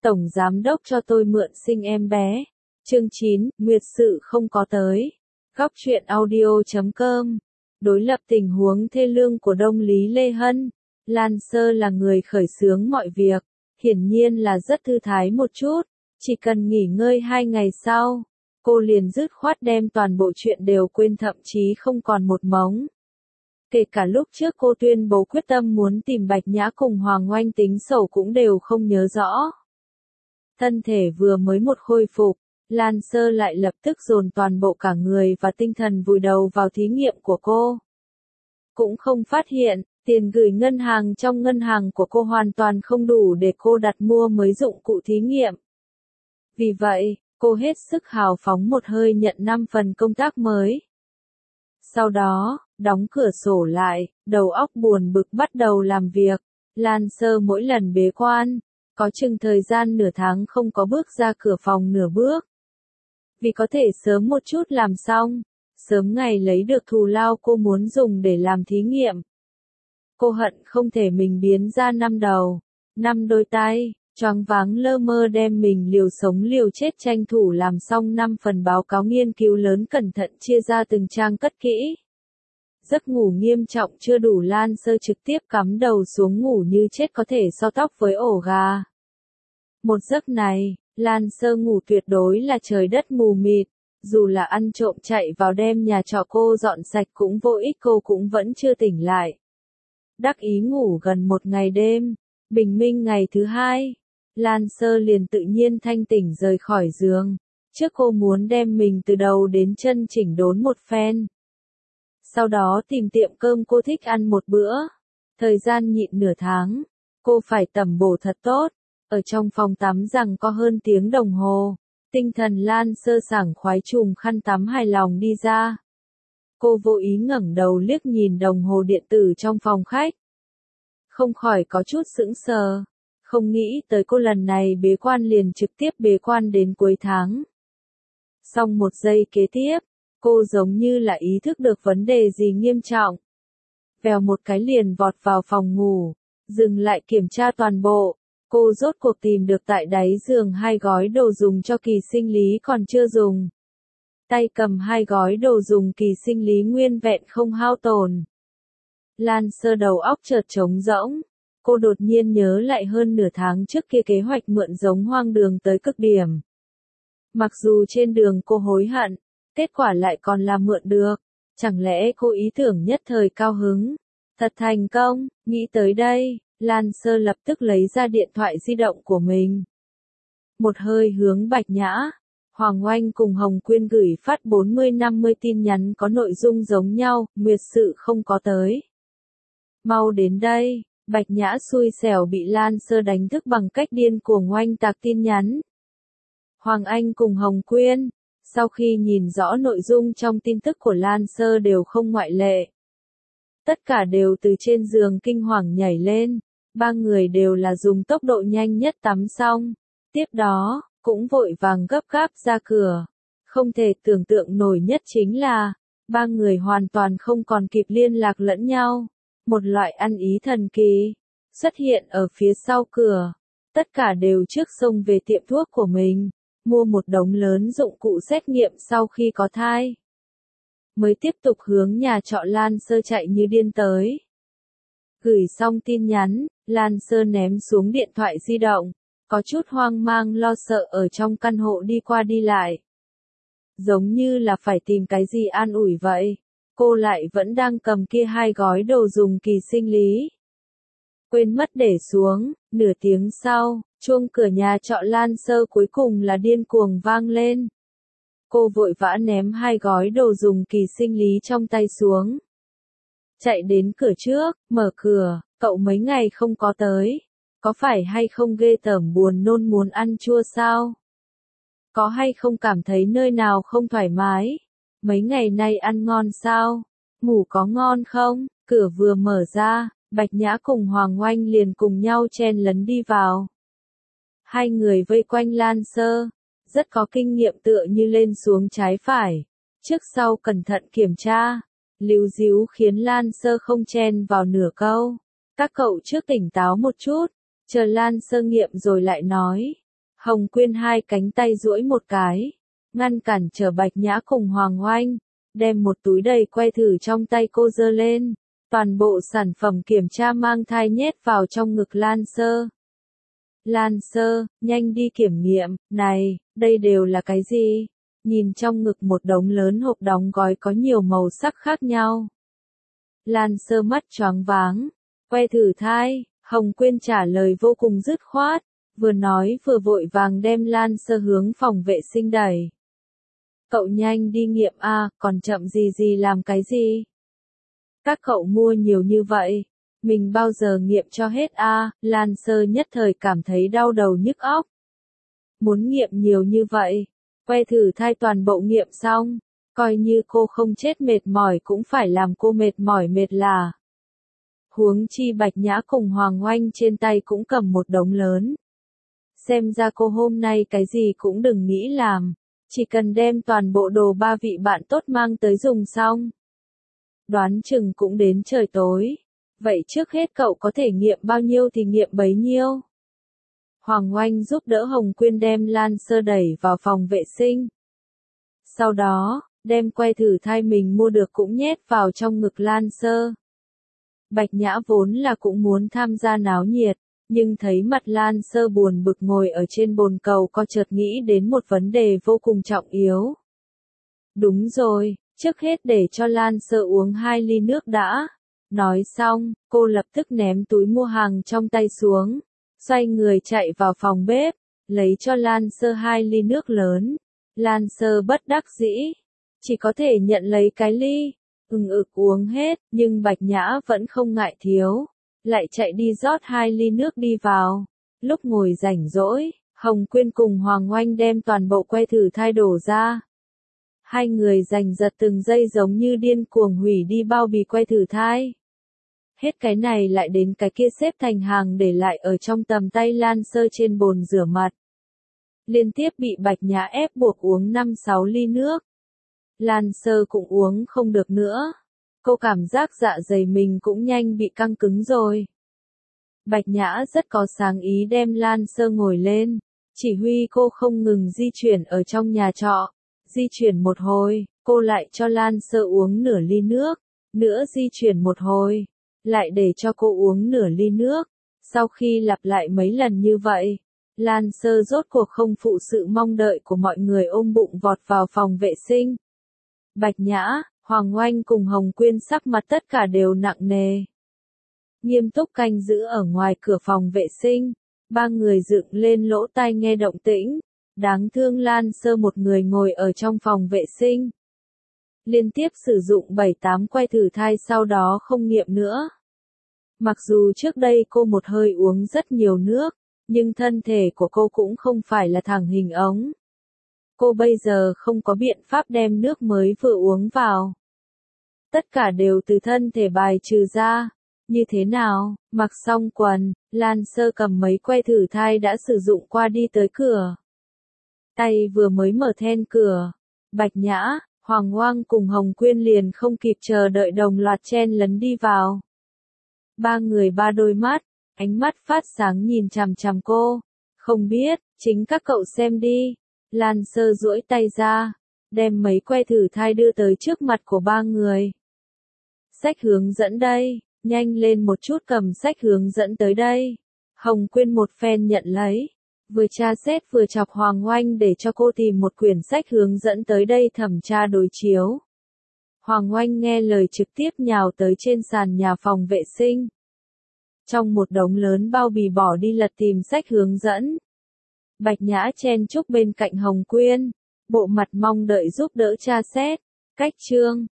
Tổng giám đốc cho tôi mượn sinh em bé. Chương 9, Nguyệt sự không có tới. Góc truyện audio.com. Đối lập tình huống thê lương của Đông Lý Lê Hân. Lan Sơ là người khởi xướng mọi việc, hiển nhiên là rất thư thái một chút, chỉ cần nghỉ ngơi 2 ngày sau, cô liền dứt khoát đem toàn bộ chuyện đều quên, thậm chí không còn một mống. Kể cả lúc trước cô tuyên bố quyết tâm muốn tìm Bạch Nhã cùng Hoàng Oanh tính sổ cũng đều không nhớ rõ. Thân thể vừa mới một khôi phục, Lan Sơ lại lập tức dồn toàn bộ cả người và tinh thần vùi đầu vào thí nghiệm của cô. Cũng không phát hiện, tiền gửi ngân hàng trong ngân hàng của cô hoàn toàn không đủ để cô đặt mua mấy dụng cụ thí nghiệm. Vì vậy, cô hết sức hào phóng một hơi nhận 5 phần công tác mới. Sau đó, đóng cửa sổ lại, đầu óc buồn bực bắt đầu làm việc. Lan Sơ mỗi lần bế quan, có chừng thời gian nửa tháng không có bước ra cửa phòng nửa bước. Vì có thể sớm một chút làm xong, sớm ngày lấy được thù lao cô muốn dùng để làm thí nghiệm. Cô hận không thể mình biến ra 5 đầu, 5 đôi tay, choáng váng lơ mơ đem mình liều sống liều chết tranh thủ làm xong 5 phần báo cáo nghiên cứu lớn, cẩn thận chia ra từng trang cất kỹ. Giấc ngủ nghiêm trọng chưa đủ, Lan Sơ trực tiếp cắm đầu xuống ngủ như chết, có thể so tóc với ổ gà. Một giấc này, Lan Sơ ngủ tuyệt đối là trời đất mù mịt, dù là ăn trộm chạy vào đem nhà trọ cô dọn sạch cũng vô ích, cô cũng vẫn chưa tỉnh lại. Đắc ý ngủ gần 1 ngày đêm, bình minh ngày thứ 2, Lan Sơ liền tự nhiên thanh tỉnh rời khỏi giường. Trước cô muốn đem mình từ đầu đến chân chỉnh đốn một phen. Sau đó tìm tiệm cơm cô thích ăn một bữa. Thời gian nhịn nửa tháng, cô phải tẩm bổ thật tốt. Ở trong phòng tắm rằng có hơn tiếng đồng hồ, tinh thần Lan Sơ sảng khoái chùm khăn tắm hài lòng đi ra. Cô vô ý ngẩng đầu liếc nhìn đồng hồ điện tử trong phòng khách. Không khỏi có chút sững sờ, không nghĩ tới cô lần này bế quan liền trực tiếp bế quan đến cuối tháng. Xong một giây kế tiếp, cô giống như là ý thức được vấn đề gì nghiêm trọng. Vèo một cái liền vọt vào phòng ngủ, dừng lại kiểm tra toàn bộ. Cô rốt cuộc tìm được tại đáy giường 2 gói đồ dùng cho kỳ sinh lý còn chưa dùng. Tay cầm 2 gói đồ dùng kỳ sinh lý nguyên vẹn không hao tổn. Lan Sơ đầu óc chợt trống rỗng. Cô đột nhiên nhớ lại hơn nửa tháng trước kia kế hoạch mượn giống hoang đường tới cực điểm. Mặc dù trên đường cô hối hận, kết quả lại còn là mượn được. Chẳng lẽ cô ý tưởng nhất thời cao hứng, thật thành công? Nghĩ tới đây, Lan Sơ lập tức lấy ra điện thoại di động của mình. Một hơi hướng Bạch Nhã, Hoàng Oanh cùng Hồng Quyên gửi phát 40-50 tin nhắn có nội dung giống nhau, Nguyệt sự không có tới. Mau đến đây. Bạch Nhã xui xẻo bị Lan Sơ đánh thức bằng cách điên cuồng oanh tạc tin nhắn. Hoàng Anh cùng Hồng Quyên, sau khi nhìn rõ nội dung trong tin tức của Lan Sơ đều không ngoại lệ. Tất cả đều từ trên giường kinh hoàng nhảy lên, 3 người đều là dùng tốc độ nhanh nhất tắm xong. Tiếp đó, cũng vội vàng gấp gáp ra cửa. Không thể tưởng tượng nổi nhất chính là, 3 người hoàn toàn không còn kịp liên lạc lẫn nhau. Một loại ăn ý thần kỳ xuất hiện ở phía sau cửa. Tất cả đều trước xông về tiệm thuốc của mình, mua một đống lớn dụng cụ xét nghiệm sau khi có thai. Mới tiếp tục hướng nhà trọ Lan Sơ chạy như điên tới. Gửi xong tin nhắn, Lan Sơ ném xuống điện thoại di động, có chút hoang mang lo sợ ở trong căn hộ đi qua đi lại. Giống như là phải tìm cái gì an ủi vậy. Cô lại vẫn đang cầm kia 2 gói đồ dùng kỳ sinh lý. Quên mất để xuống, nửa tiếng sau, chuông cửa nhà trọ Lan Sơ cuối cùng là điên cuồng vang lên. Cô vội vã ném 2 gói đồ dùng kỳ sinh lý trong tay xuống. Chạy đến cửa trước, mở cửa, cậu mấy ngày không có tới. Có phải hay không ghê tởm buồn nôn muốn ăn chua sao? Có hay không cảm thấy nơi nào không thoải mái? Mấy ngày nay ăn ngon sao? Ngủ có ngon không? Cửa vừa mở ra, Bạch Nhã cùng Hoàng Oanh liền cùng nhau chen lấn đi vào. 2 người vây quanh Lan Sơ, rất có kinh nghiệm tựa như lên xuống trái phải, trước sau cẩn thận kiểm tra, líu díu khiến Lan Sơ không chen vào nửa câu. Các cậu trước tỉnh táo một chút, chờ Lan Sơ nghiệm rồi lại nói. Hồng Quyên hai cánh tay duỗi một cái, ngăn cản trở Bạch Nhã cùng Hoàng Oanh, đem một túi đầy que thử trong tay cô giơ lên, toàn bộ sản phẩm kiểm tra mang thai nhét vào trong ngực Lan Sơ. Lan Sơ, nhanh đi kiểm nghiệm, này, đây đều là cái gì? Nhìn trong ngực một đống lớn hộp đóng gói có nhiều màu sắc khác nhau. Lan Sơ mắt choáng váng, que thử thai, Hồng Quyên trả lời vô cùng dứt khoát, vừa nói vừa vội vàng đem Lan Sơ hướng phòng vệ sinh đẩy. Cậu nhanh đi nghiệm a, còn chậm gì làm cái gì? Các cậu mua nhiều như vậy, mình bao giờ nghiệm cho hết a? Lan Sơ nhất thời cảm thấy đau đầu nhức óc. Muốn nghiệm nhiều như vậy, que thử thai toàn bộ nghiệm xong, coi như cô không chết mệt mỏi cũng phải làm cô mệt mỏi mệt là. Huống chi Bạch Nhã cùng Hoàng Oanh trên tay cũng cầm một đống lớn. Xem ra cô hôm nay cái gì cũng đừng nghĩ làm, chỉ cần đem toàn bộ đồ ba vị bạn tốt mang tới dùng xong. Đoán chừng cũng đến trời tối. Vậy trước hết cậu có thể nghiệm bao nhiêu thì nghiệm bấy nhiêu. Hoàng Oanh giúp đỡ Hồng Quyên đem Lan Sơ đẩy vào phòng vệ sinh. Sau đó, đem que thử thai mình mua được cũng nhét vào trong ngực Lan Sơ. Bạch Nhã vốn là cũng muốn tham gia náo nhiệt, nhưng thấy mặt Lan Sơ buồn bực ngồi ở trên bồn cầu có chợt nghĩ đến một vấn đề vô cùng trọng yếu. Đúng rồi, trước hết để cho Lan Sơ uống 2 ly nước đã. Nói xong, cô lập tức ném túi mua hàng trong tay xuống, xoay người chạy vào phòng bếp, lấy cho Lan Sơ 2 ly nước lớn. Lan Sơ bất đắc dĩ, chỉ có thể nhận lấy cái ly, uống hết, nhưng Bạch Nhã vẫn không ngại thiếu, lại chạy đi rót 2 ly nước đi vào. Lúc ngồi rảnh rỗi, Hồng Quyên cùng Hoàng Oanh đem toàn bộ que thử thai đổ ra. Hai người giành giật từng giây giống như điên cuồng hủy đi bao bì que thử thai. Hết cái này lại đến cái kia xếp thành hàng để lại ở trong tầm tay Lan Sơ trên bồn rửa mặt. Liên tiếp bị Bạch Nhã ép buộc uống 5-6 ly nước. Lan Sơ cũng uống không được nữa. Cô cảm giác dạ dày mình cũng nhanh bị căng cứng rồi. Bạch Nhã rất có sáng ý đem Lan Sơ ngồi lên, chỉ huy cô không ngừng di chuyển ở trong nhà trọ. Di chuyển một hồi, cô lại cho Lan Sơ uống nửa ly nước, nữa di chuyển một hồi, lại để cho cô uống nửa ly nước. Sau khi lặp lại mấy lần như vậy, Lan Sơ rốt cuộc không phụ sự mong đợi của mọi người ôm bụng vọt vào phòng vệ sinh. Bạch Nhã, Hoàng Oanh cùng Hồng Quyên sắc mặt tất cả đều nặng nề. Nghiêm túc canh giữ ở ngoài cửa phòng vệ sinh, ba người dựng lên lỗ tai nghe động tĩnh. Đáng thương Lan Sơ một người ngồi ở trong phòng vệ sinh. Liên tiếp sử dụng 7-8 que thử thai sau đó không nghiệm nữa. Mặc dù trước đây cô một hơi uống rất nhiều nước, nhưng thân thể của cô cũng không phải là thẳng hình ống. Cô bây giờ không có biện pháp đem nước mới vừa uống vào. Tất cả đều từ thân thể bài trừ ra. Như thế nào, mặc xong quần, Lan Sơ cầm mấy que thử thai đã sử dụng qua đi tới cửa. Tay vừa mới mở then cửa, Bạch Nhã, Hoàng Oanh cùng Hồng Quyên liền không kịp chờ đợi đồng loạt chen lấn đi vào. Ba người ba đôi mắt, ánh mắt phát sáng nhìn chằm chằm cô. Không biết, chính các cậu xem đi. Lan Sơ duỗi tay ra, đem mấy que thử thai đưa tới trước mặt của ba người. Sách hướng dẫn đây, nhanh lên một chút cầm sách hướng dẫn tới đây. Hồng Quyên một phen nhận lấy. Vừa tra xét vừa chọc Hoàng Oanh để cho cô tìm một quyển sách hướng dẫn tới đây thẩm tra đối chiếu. Hoàng Oanh nghe lời trực tiếp nhào tới trên sàn nhà phòng vệ sinh. Trong một đống lớn bao bì bỏ đi lật tìm sách hướng dẫn. Bạch Nhã chen chúc bên cạnh Hồng Quyên, bộ mặt mong đợi giúp đỡ tra xét. Cách chương,